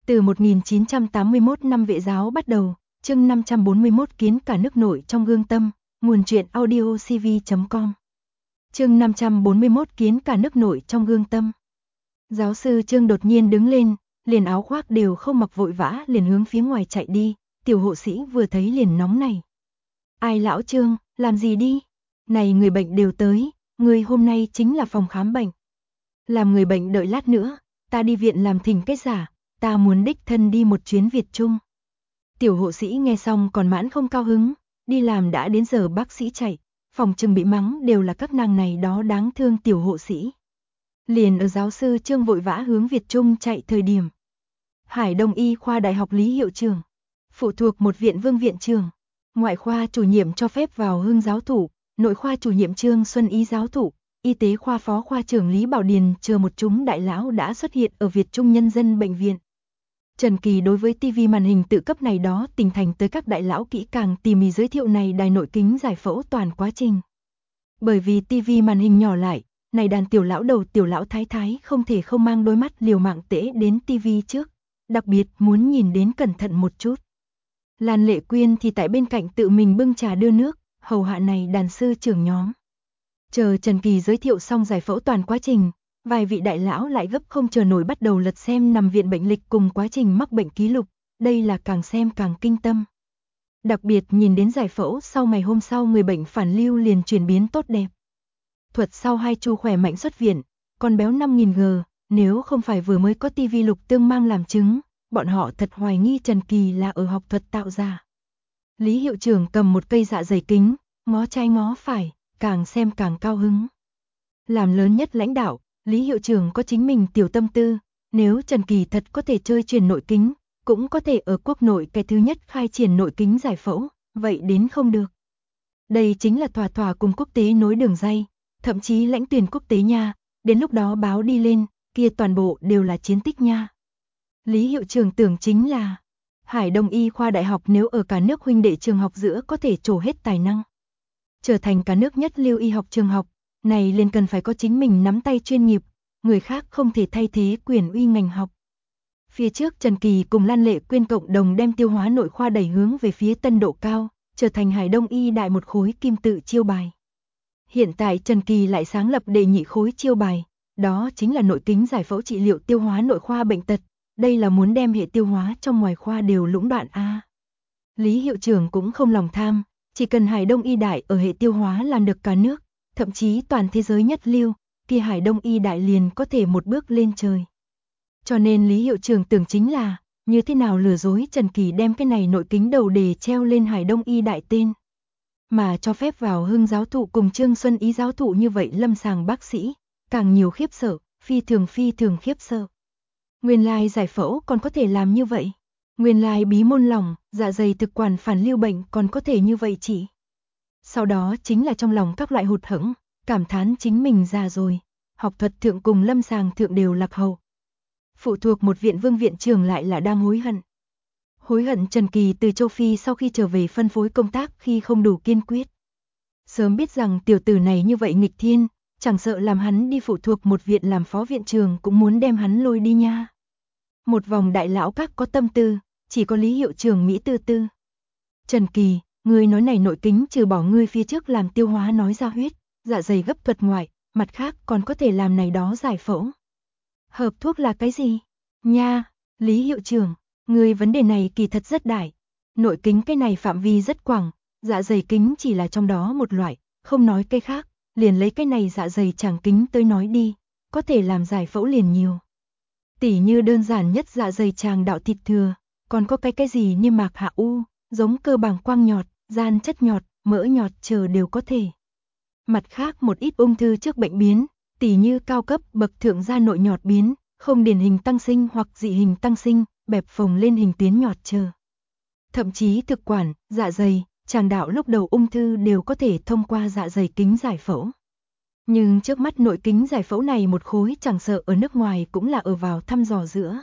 Từ 1981 năm Vệ giáo bắt đầu, chương 541 kiến cả nước nổi trong gương tâm, nguồn truyện audio cv.com. Chương 541 kiến cả nước nổi trong gương tâm. Giáo sư Trương đột nhiên đứng lên, liền áo khoác đều không mặc vội vã liền hướng phía ngoài chạy đi, tiểu hộ sĩ vừa thấy liền nóng này. Ai lão Trương, làm gì đi? Này người bệnh đều tới, người hôm nay chính là phòng khám bệnh. Làm người bệnh đợi lát nữa, ta đi viện làm thỉnh kết giả, ta muốn đích thân đi một chuyến Việt Trung. Tiểu hộ sĩ nghe xong còn mãn không cao hứng, đi làm đã đến giờ bác sĩ chạy, phòng trừng bị mắng đều là các nàng này đó đáng thương tiểu hộ sĩ. Liền ở giáo sư Trương vội vã hướng Việt Trung chạy thời điểm. Hải Đông Y khoa Đại học Lý hiệu trưởng, phụ thuộc một viện Vương viện trưởng, ngoại khoa chủ nhiệm cho phép vào Hưng giáo thủ, nội khoa chủ nhiệm Trương Xuân Y giáo thủ, y tế khoa phó khoa trưởng Lý Bảo Điền chờ một chúng đại lão đã xuất hiện ở Việt Trung Nhân dân bệnh viện. Trần Kỳ đối với TV màn hình tự cấp này đó tỉnh thành tới các đại lão kỹ càng tỉ mỉ giới thiệu này đài nội kính giải phẫu toàn quá trình. Bởi vì TV màn hình nhỏ lại, này đàn tiểu lão đầu tiểu lão thái thái không thể không mang đôi mắt liều mạng tễ đến TV trước, đặc biệt muốn nhìn đến cẩn thận một chút. Lan Lệ Quyên thì tại bên cạnh tự mình bưng trà đưa nước, hầu hạ này đàn sư trưởng nhóm. Chờ Trần Kỳ giới thiệu xong giải phẫu toàn quá trình, vài vị đại lão lại gấp không chờ nổi bắt đầu lật xem nằm viện bệnh lịch cùng quá trình mắc bệnh ký lục, đây là càng xem càng kinh tâm. Đặc biệt nhìn đến giải phẫu sau ngày hôm sau người bệnh phản lưu liền chuyển biến tốt đẹp. Thuật sau 2 chu khỏe mạnh xuất viện, con béo 5000 g, nếu không phải vừa mới có TV lục tương mang làm chứng, bọn họ thật hoài nghi Trần Kỳ là ở học thuật tạo ra. Lý hiệu trưởng cầm một cây dạ dày kính, ngó trái ngó phải, càng xem càng cao hứng. Làm lớn nhất lãnh đạo, Lý hiệu trưởng có chính mình tiểu tâm tư, nếu Trần Kỳ thật có thể chơi truyền nội kính, cũng có thể ở quốc nội cái thứ nhất khai triển nội kính giải phẫu, vậy đến không được. Đây chính là thỏa thỏa cùng quốc tế nối đường dây, thậm chí lãnh tuyển quốc tế nha, đến lúc đó báo đi lên, kia toàn bộ đều là chiến tích nha. Lý hiệu trưởng tưởng chính là Hải Đông Y khoa đại học nếu ở cả nước huynh đệ trường học giữa có thể trổ hết tài năng, trở thành cả nước nhất lưu y học trường học, này liền cần phải có chính mình nắm tay chuyên nghiệp, người khác không thể thay thế quyền uy ngành học. Phía trước Trần Kỳ cùng Lan Lệ Quyên cộng đồng đem tiêu hóa nội khoa đẩy hướng về phía tân độ cao, trở thành Hải Đông Y đại một khối kim tự chiêu bài. Hiện tại Trần Kỳ lại sáng lập đệ nhị khối chiêu bài, đó chính là nội kính giải phẫu trị liệu tiêu hóa nội khoa bệnh tật, đây là muốn đem hệ tiêu hóa trong ngoài khoa đều lũng đoạn a. Lý hiệu trưởng cũng không lòng tham, chỉ cần Hải Đông Y đại ở hệ tiêu hóa làm được cả nước, thậm chí toàn thế giới nhất lưu, kia Hải Đông Y đại liền có thể một bước lên trời. Cho nên Lý hiệu trưởng tưởng chính là, như thế nào lừa dối Trần Kỳ đem cái này nội kính đầu đề treo lên Hải Đông Y đại tên. Mà cho phép vào Hưng giáo thụ cùng Trương Xuân Ý giáo thụ như vậy lâm sàng bác sĩ, càng nhiều khiếp sợ, phi thường khiếp sợ. Nguyên lai giải phẫu còn có thể làm như vậy. Nguyên lai bí môn lòng, dạ dày thực quản phản lưu bệnh còn có thể như vậy chỉ. Sau đó chính là trong lòng các loại hụt hẫng, cảm thán chính mình già rồi, học thuật thượng cùng lâm sàng thượng đều lạc hậu. Phụ thuộc một viện Vương viện trưởng lại là đang hối hận. Hối hận Trần Kỳ từ châu Phi sau khi trở về phân phối công tác khi không đủ kiên quyết. Sớm biết rằng tiểu tử này như vậy nghịch thiên, chẳng sợ làm hắn đi phụ thuộc một viện làm phó viện trưởng cũng muốn đem hắn lôi đi nha. Một vòng đại lão các có tâm tư, chỉ có Lý hiệu trưởng Mỹ tư tư. Trần Kỳ, ngươi nói này nội kính trừ bỏ ngươi phía trước làm tiêu hóa nói ra huyết, dạ dày gấp thuật ngoại, mặt khác còn có thể làm này đó giải phẫu. Hợp thuốc là cái gì? Nha, Lý hiệu trưởng, ngươi vấn đề này kỳ thật rất đại. Nội kính cái này phạm vi rất quảng, dạ dày kính chỉ là trong đó một loại, không nói cái khác, liền lấy cái này dạ dày tràng kính tới nói đi, có thể làm giải phẫu liền nhiều. Tỉ như đơn giản nhất dạ dày tràng đạo thịt thừa, còn có cái gì niêm mạc hạ u, giống cơ bàng quang nhọt, gian chất nhọt, mỡ nhọt chờ đều có thể. Mặt khác một ít ung thư trước bệnh biến, tỉ như cao cấp bậc thượng da nội nhọt biến, không điển hình tăng sinh hoặc dị hình tăng sinh, bẹp phồng lên hình tuyến nhọt chờ. Thậm chí thực quản, dạ dày, tràng đạo lúc đầu ung thư đều có thể thông qua dạ dày kính giải phẫu. Nhưng trước mắt nội kính giải phẫu này một khối chẳng sợ ở nước ngoài cũng là ở vào thăm dò giữa.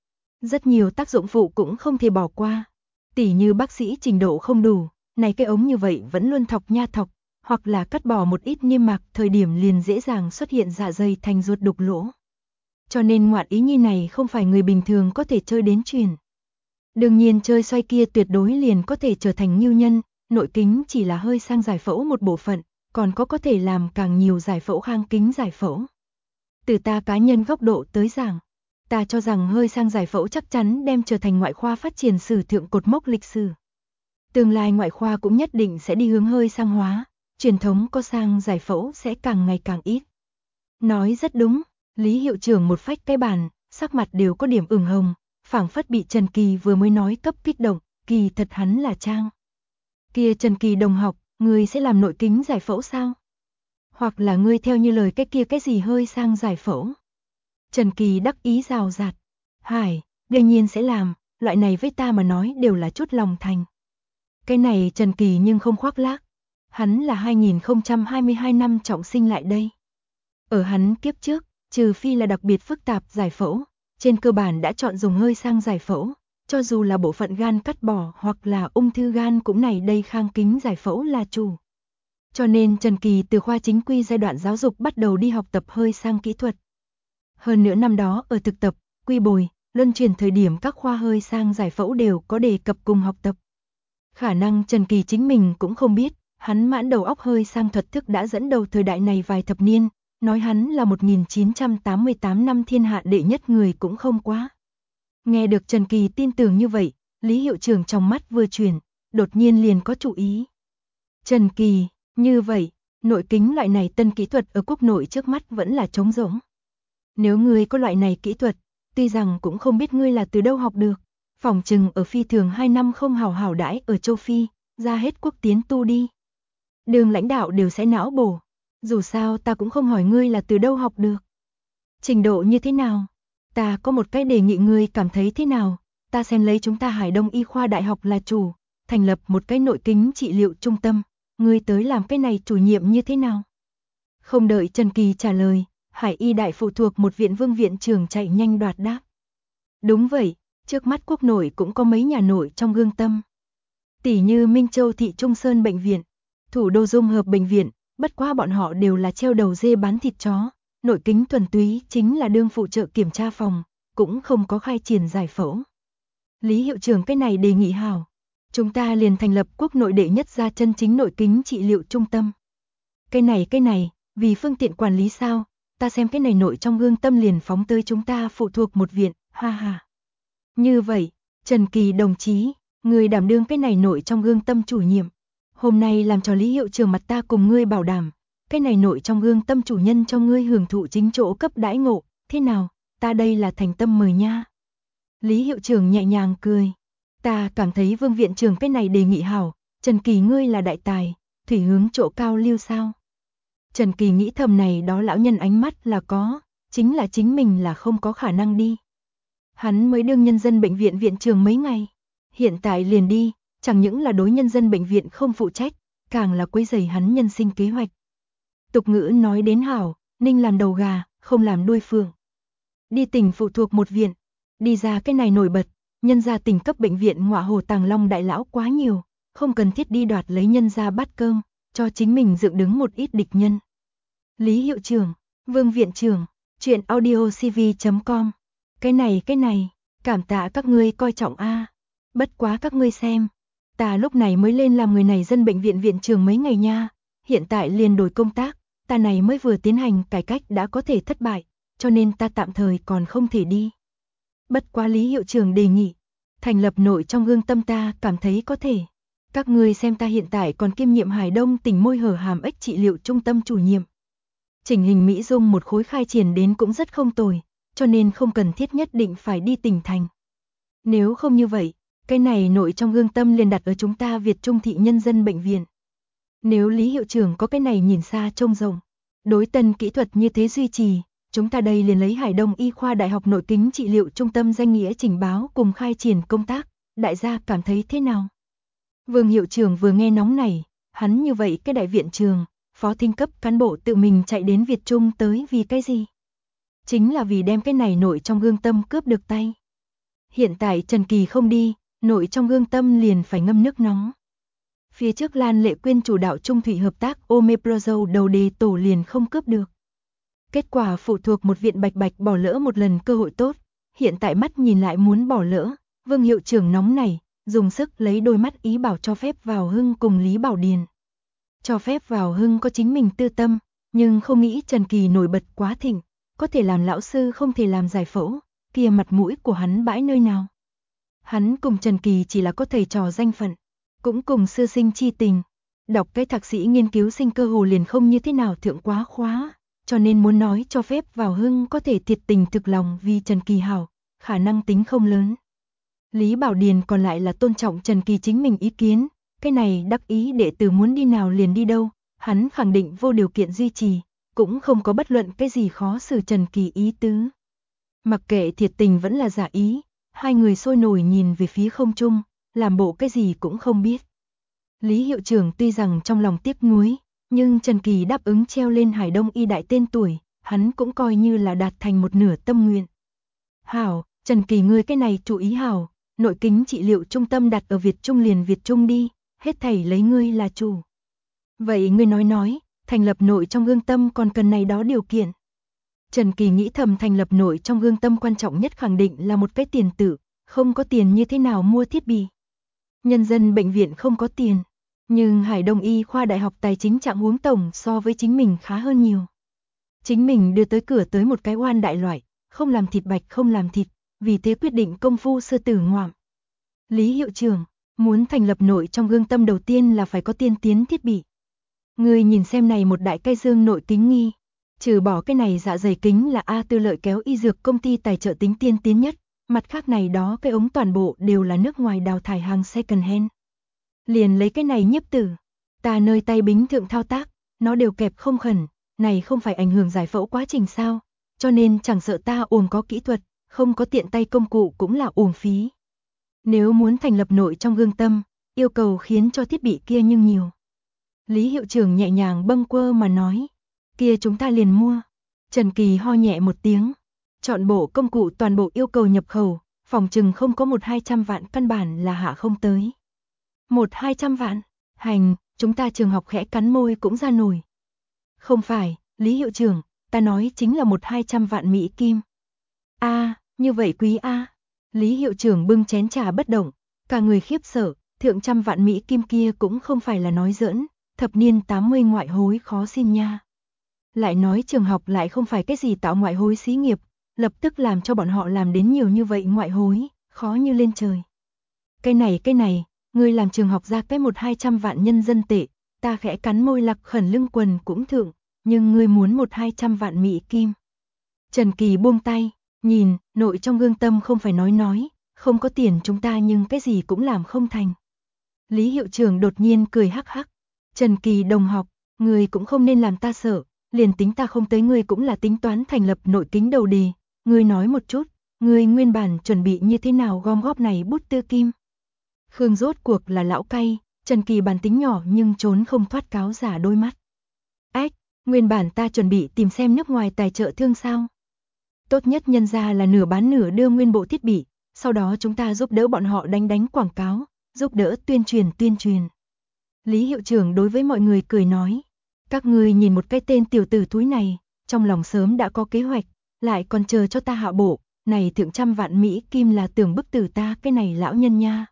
Rất nhiều tác dụng phụ cũng không thể bỏ qua. Tỉ như bác sĩ trình độ không đủ, này cái ống như vậy vẫn luôn thọc nha thọc, hoặc là cắt bỏ một ít niêm mạc thời điểm liền dễ dàng xuất hiện dạ dày thành ruột đục lỗ. cho nên ngoạn ý nhi này không phải người bình thường có thể chơi đến truyền. Đương nhiên chơi xoay kia tuyệt đối liền có thể trở thành ngưu nhân, nội kính chỉ là hơi sang giải phẫu một bộ phận, còn có thể làm càng nhiều giải phẫu khang kính giải phẫu. Từ ta cá nhân góc độ tới giảng, ta cho rằng hơi sang giải phẫu chắc chắn đem trở thành ngoại khoa phát triển sử thượng cột mốc lịch sử. Tương lai ngoại khoa cũng nhất định sẽ đi hướng hơi sang hóa, truyền thống có sang giải phẫu sẽ càng ngày càng ít. Nói rất đúng, Lý hiệu trưởng một phách cái bàn, sắc mặt đều có điểm ửng hồng, phảng phất bị Trần Kỳ vừa mới nói cấp kích động, kỳ thật hắn là trang. Kia Trần Kỳ đồng học, ngươi sẽ làm nội kính giải phẫu sao? Hoặc là ngươi theo như lời cái gì hơi sang giải phẫu? Trần Kỳ đắc ý rào rạt. Hải, đương nhiên sẽ làm, loại này với ta mà nói đều là chút lòng thành. Cái này Trần Kỳ nhưng không khoác lác. Hắn là 2022 năm trọng sinh lại đây. Ở hắn kiếp trước, trừ phi là đặc biệt phức tạp giải phẫu, trên cơ bản đã chọn dùng hơi sang giải phẫu, cho dù là bộ phận gan cắt bỏ hoặc là ung thư gan cũng này đây khang kính giải phẫu là chủ. Cho nên Trần Kỳ từ khoa chính quy giai đoạn giáo dục bắt đầu đi học tập hơi sang kỹ thuật. Hơn nữa năm đó ở thực tập, quy bồi, luân chuyển thời điểm các khoa hơi sang giải phẫu đều có đề cập cùng học tập. Khả năng Trần Kỳ chính mình cũng không biết, hắn mãn đầu óc hơi sang thuật thức đã dẫn đầu thời đại này vài thập niên, nói hắn là 1988 năm thiên hạ đệ nhất người cũng không quá. Nghe được Trần Kỳ tin tưởng như vậy, Lý hiệu trưởng trong mắt vừa chuyển, đột nhiên liền có chủ ý. Trần Kỳ, như vậy, nội kính loại này tân kỹ thuật ở quốc nội trước mắt vẫn là trống rỗng. Nếu ngươi có loại này kỹ thuật, tuy rằng cũng không biết ngươi là từ đâu học được, phỏng chừng ở phi thường 2 năm không hào hảo đãi ở châu Phi, ra hết quốc tiến tu đi. Đường lãnh đạo đều sẽ não bổ, dù sao ta cũng không hỏi ngươi là từ đâu học được. Trình độ như thế nào? Ta có một cái đề nghị ngươi cảm thấy thế nào? Ta xem lấy chúng ta Hải Đông Y khoa Đại học là chủ, thành lập một cái nội kính trị liệu trung tâm, ngươi tới làm cái này chủ nhiệm như thế nào? Không đợi Trần Kỳ trả lời, Hải Y đại phụ thuộc một viện Vương viện trưởng chạy nhanh đoạt đáp. Đúng vậy, trước mắt quốc nội cũng có mấy nhà nội trong gương tâm. Tỷ như Minh Châu Thị Trung Sơn Bệnh viện, Thủ đô Dung Hợp Bệnh viện, bất quá bọn họ đều là treo đầu dê bán thịt chó, nội kính thuần túy chính là đương phụ trợ kiểm tra phòng, cũng không có khai triển giải phẫu. Lý hiệu trưởng cái này đề nghị hảo, chúng ta liền thành lập quốc nội đệ nhất ra chân chính nội kính trị liệu trung tâm. Cái này, vì phương tiện quản lý sao, ta xem cái này nội trong gương tâm liền phóng tới chúng ta phụ thuộc một viện, ha ha. Như vậy, Trần Kỳ đồng chí, người đảm đương cái này nội trong gương tâm chủ nhiệm. Hôm nay làm cho Lý hiệu trưởng mặt ta cùng ngươi bảo đảm, cái này nội trong gương tâm chủ nhân cho ngươi hưởng thụ chính chỗ cấp đãi ngộ, thế nào, ta đây là thành tâm mời nha. Lý hiệu trưởng nhẹ nhàng cười, ta cảm thấy Vương viện trưởng cái này đề nghị hảo, Trần Kỳ ngươi là đại tài, thủy hướng chỗ cao lưu sao. Trần Kỳ nghĩ thầm này đó lão nhân ánh mắt là có, chính là chính mình là không có khả năng đi. Hắn mới đương nhân dân bệnh viện viện trưởng mấy ngày, hiện tại liền đi, chẳng những là đối nhân dân bệnh viện không phụ trách, càng là quấy rầy hắn nhân sinh kế hoạch. Tục ngữ nói đến hảo, ninh làm đầu gà, không làm đuôi phượng. Đi tỉnh phụ thuộc một viện, đi ra cái này nổi bật, nhân gia tỉnh cấp bệnh viện Ngọa Hồ Tàng Long đại lão quá nhiều, không cần thiết đi đoạt lấy nhân gia bát cơm, cho chính mình dựng đứng một ít địch nhân. Lý hiệu trưởng, Vương viện trưởng, chuyện audiocv.com. Cái này, cảm tạ các ngươi coi trọng a. Bất quá các ngươi xem, ta lúc này mới lên làm người này dân bệnh viện viện trưởng mấy ngày nha, hiện tại liền đổi công tác, ta này mới vừa tiến hành cải cách đã có thể thất bại, cho nên ta tạm thời còn không thể đi. Bất quá Lý hiệu trưởng đề nghị, thành lập nội trong gương tâm ta cảm thấy có thể. Các ngươi xem ta hiện tại còn kiêm nhiệm Hải Đông tỉnh môi hở hàm ếch trị liệu trung tâm chủ nhiệm. Chỉnh hình Mỹ Dung một khối khai triển đến cũng rất không tồi, cho nên không cần thiết nhất định phải đi tỉnh thành. Nếu không như vậy, cái này nội trong gương tâm liền đặt ở chúng ta Việt Trung Thị Nhân dân Bệnh viện. Nếu Lý hiệu trưởng có cái này nhìn xa trông rộng, đối tân kỹ thuật như thế duy trì, chúng ta đây liền lấy Hải Đông Y khoa Đại học nội kính trị liệu trung tâm danh nghĩa trình báo cùng khai triển công tác, đại gia cảm thấy thế nào? Vương hiệu trưởng vừa nghe nóng này, hắn như vậy cái đại viện trường, phó thính cấp cán bộ tự mình chạy đến Việt Trung tới vì cái gì? Chính là vì đem cái này nội trong gương tâm cướp được tay. Hiện tại Trần Kỳ không đi, nội trong gương tâm liền phải ngâm nước nóng. Phía trước Lan Lệ Quyên chủ đạo Trung Thủy hợp tác Omeprazole đầu đề tổ liền không cướp được. Kết quả phụ thuộc một viện bạch bạch bỏ lỡ một lần cơ hội tốt, hiện tại mắt nhìn lại muốn bỏ lỡ, Vương hiệu trưởng nóng nảy, dùng sức lấy đôi mắt ý bảo cho phép vào Hưng cùng Lý Bảo Điền. Cho phép vào Hưng có chính mình tư tâm, nhưng không nghĩ Trần Kỳ nổi bật quá thịnh, có thể làm lão sư không thể làm giải phẫu, kia mặt mũi của hắn bãi nơi nào. Hắn cùng Trần Kỳ chỉ là có thầy trò danh phận, cũng cùng sư sinh chi tình. Đọc cái thạc sĩ nghiên cứu sinh cơ hồ liền không như thế nào thượng quá khóa, cho nên muốn nói cho phép vào Hưng có thể thiệt tình thực lòng vì Trần Kỳ hảo, khả năng tính không lớn. Lý Bảo Điền còn lại là tôn trọng Trần Kỳ chính mình ý kiến, cái này đắc ý đệ tử muốn đi nào liền đi đâu, hắn khẳng định vô điều kiện duy trì, cũng không có bất luận cái gì khó xử Trần Kỳ ý tứ. Mặc kệ thiệt tình vẫn là giả ý, hai người sôi nổi nhìn về phía không trung, làm bộ cái gì cũng không biết. Lý hiệu trưởng tuy rằng trong lòng tiếc nuối, nhưng Trần Kỳ đáp ứng treo lên Hải Đông y đại tên tuổi, hắn cũng coi như là đạt thành một nửa tâm nguyện. Hảo, Trần Kỳ ngươi cái này chú ý hảo, nội kính trị liệu trung tâm đặt ở Việt Trung liền Việt Trung đi, hết thảy lấy ngươi là chủ. Vậy ngươi nói, thành lập nội trong gương tâm còn cần này đó điều kiện. Trần Kỳ nghĩ thầm thành lập nội trong gương tâm quan trọng nhất khẳng định là một cái tiền tử, không có tiền như thế nào mua thiết bị. Nhân dân bệnh viện không có tiền, nhưng Hải Đông y khoa đại học tài chính trạng huống tổng so với chính mình khá hơn nhiều. Chính mình đưa tới cửa tới một cái oan đại loại, không làm thịt bạch không làm thịt, vì thế quyết định công phu sư tử ngoạm. Lý hiệu trưởng, muốn thành lập nội trong gương tâm đầu tiên là phải có tiên tiến thiết bị. Người nhìn xem này một đại cây dương nội kính nghi, trừ bỏ cái này dạ dày kính là A Tư Lợi kéo y dược công ty tài trợ tính tiên tiến nhất, mặt khác này đó cái ống toàn bộ đều là nước ngoài đào thải hàng second hand. Liền lấy cái này nhiếp tử, ta nơi tay bính thượng thao tác, nó đều kẹp không khẩn, này không phải ảnh hưởng giải phẫu quá trình sao, cho nên chẳng sợ ta uổng có kỹ thuật, không có tiện tay công cụ cũng là uổng phí. Nếu muốn thành lập nội trong gương tâm, yêu cầu khiến cho thiết bị kia nhưng nhiều. Lý hiệu trưởng nhẹ nhàng bâng quơ mà nói, kia chúng ta liền mua. Trần Kỳ ho nhẹ một tiếng, chọn bộ công cụ toàn bộ yêu cầu nhập khẩu, phòng chừng không có 100-200 vạn căn bản là hạ không tới. 100-200 vạn, hành, chúng ta trường học khẽ cắn môi cũng ra nổi. Không phải, Lý hiệu trưởng, ta nói chính là 100-200 vạn Mỹ Kim. Như vậy quý a. Lý hiệu trưởng bưng chén trà bất động, cả người khiếp sợ, thượng trăm vạn Mỹ Kim kia cũng không phải là nói giỡn, thập niên 80 ngoại hối khó xin nha. Lại nói trường học lại không phải cái gì tạo ngoại hối xí nghiệp, lập tức làm cho bọn họ làm đến nhiều như vậy ngoại hối, khó như lên trời. Cái này, ngươi làm trường học ra cái 100-200 vạn nhân dân tệ, ta khẽ cắn môi lạc khẩn lưng quần cũng thượng, nhưng ngươi muốn 100-200 vạn Mỹ Kim. Trần Kỳ buông tay, nhìn, nội trong gương tâm không phải nói, không có tiền chúng ta nhưng cái gì cũng làm không thành. Lý hiệu trưởng đột nhiên cười hắc hắc, Trần Kỳ đồng học, ngươi cũng không nên làm ta sợ, liền tính ta không tới ngươi cũng là tính toán thành lập nội kính đầu đề, ngươi nói một chút, ngươi nguyên bản chuẩn bị như thế nào gom góp này bút tư kim. Khương rốt cuộc là lão cay, Trần Kỳ bản tính nhỏ nhưng trốn không thoát cáo giả đôi mắt. Ách, nguyên bản ta chuẩn bị tìm xem nước ngoài tài trợ thương sao. Tốt nhất nhân ra là nửa bán nửa đưa nguyên bộ thiết bị, sau đó chúng ta giúp đỡ bọn họ đánh quảng cáo, giúp đỡ tuyên truyền. Lý hiệu trưởng đối với mọi người cười nói, các ngươi nhìn một cái tên tiểu tử thúi này, trong lòng sớm đã có kế hoạch, lại còn chờ cho ta hạ bộ, này thượng trăm vạn Mỹ Kim là tưởng bức tử ta cái này lão nhân nha.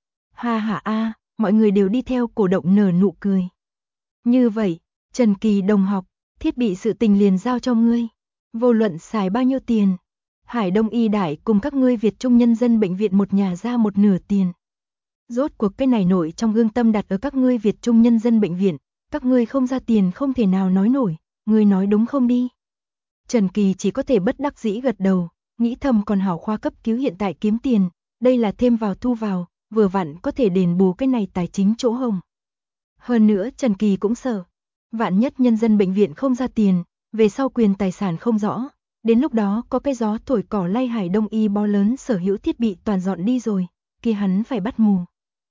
Ha ha a, mọi người đều đi theo cổ động nở nụ cười. Như vậy, Trần Kỳ đồng học, thiết bị sự tình liền giao cho ngươi. Vô luận xài bao nhiêu tiền, Hải Đông y đại cùng các ngươi Việt Trung nhân dân bệnh viện một nhà ra một nửa tiền. Rốt cuộc cái này nổi trong gương tâm đặt ở các ngươi Việt Trung nhân dân bệnh viện, các ngươi không ra tiền không thể nào nói nổi, ngươi nói đúng không đi. Trần Kỳ chỉ có thể bất đắc dĩ gật đầu, nghĩ thầm còn hảo khoa cấp cứu hiện tại kiếm tiền, đây là thêm vào thu vào, vừa vặn có thể đền bù cái này tài chính chỗ hồng. Hơn nữa Trần Kỳ cũng sợ, vạn nhất nhân dân bệnh viện không ra tiền, về sau quyền tài sản không rõ, đến lúc đó có cái gió thổi cỏ lay Hải Đông y bó lớn sở hữu thiết bị toàn dọn đi rồi, kia hắn phải bắt mù.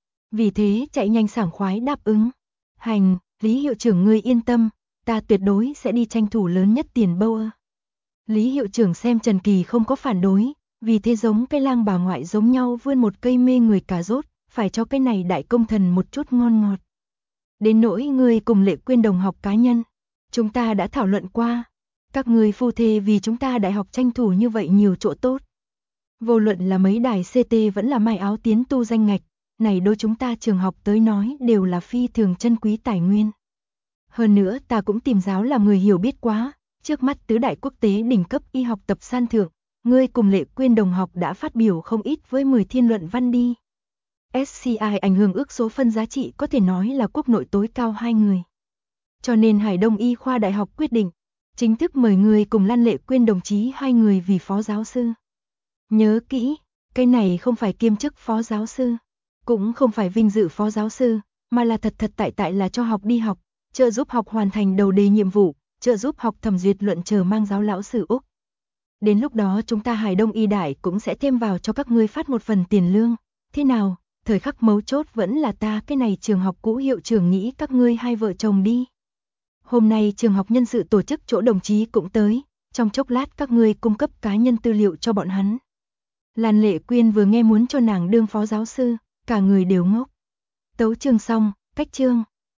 Vì thế chạy nhanh sảng khoái đáp ứng. Hành, Lý hiệu trưởng ngươi yên tâm, ta tuyệt đối sẽ đi tranh thủ lớn nhất tiền bâu ơ. Lý hiệu trưởng xem Trần Kỳ không có phản đối, vì thế giống cái lang bà ngoại giống nhau vươn một cây mê người cà rốt, phải cho cái này đại công thần một chút ngon ngọt. Đến nỗi ngươi cùng Lệ Quyên đồng học cá nhân, chúng ta đã thảo luận qua, Các ngươi phu thê vì chúng ta đại học tranh thủ như vậy nhiều chỗ tốt. Vô luận là mấy đài CT vẫn là may áo tiến tu danh ngạch, này đối chúng ta trường học tới nói đều là phi thường chân quý tài nguyên. Hơn nữa ta cũng tìm giáo làm người hiểu biết quá, trước mắt tứ đại quốc tế đỉnh cấp y học tập san thượng, ngươi cùng Lệ Quyên đồng học đã phát biểu không ít với 10 thiên luận văn đi. SCI ảnh hưởng ước số phân giá trị có thể nói là quốc nội tối cao 2 người. Cho nên Hải Đông Y khoa đại học quyết định, chính thức mời người cùng Lan Lệ Quyên đồng chí 2 người vì phó giáo sư. Nhớ kỹ, cái này không phải kiêm chức phó giáo sư, cũng không phải vinh dự phó giáo sư, mà là thật tại là cho học đi học, trợ giúp học hoàn thành đầu đề nhiệm vụ, trợ giúp học thẩm duyệt luận chờ mang giáo lão sư Úc. Đến lúc đó chúng ta Hải Đông Y đại cũng sẽ thêm vào cho các ngươi phát một phần tiền lương. Thế nào, thời khắc mấu chốt vẫn là ta cái này trường học cũ hiệu trưởng nghĩ các ngươi hai vợ chồng đi. Hôm nay trường học nhân sự tổ chức chỗ đồng chí cũng tới, trong chốc lát các ngươi cung cấp cá nhân tư liệu cho bọn hắn. Lan Lệ Quyên vừa nghe muốn cho nàng đương phó giáo sư, cả người đều ngốc. Tấu chương xong, cách chương.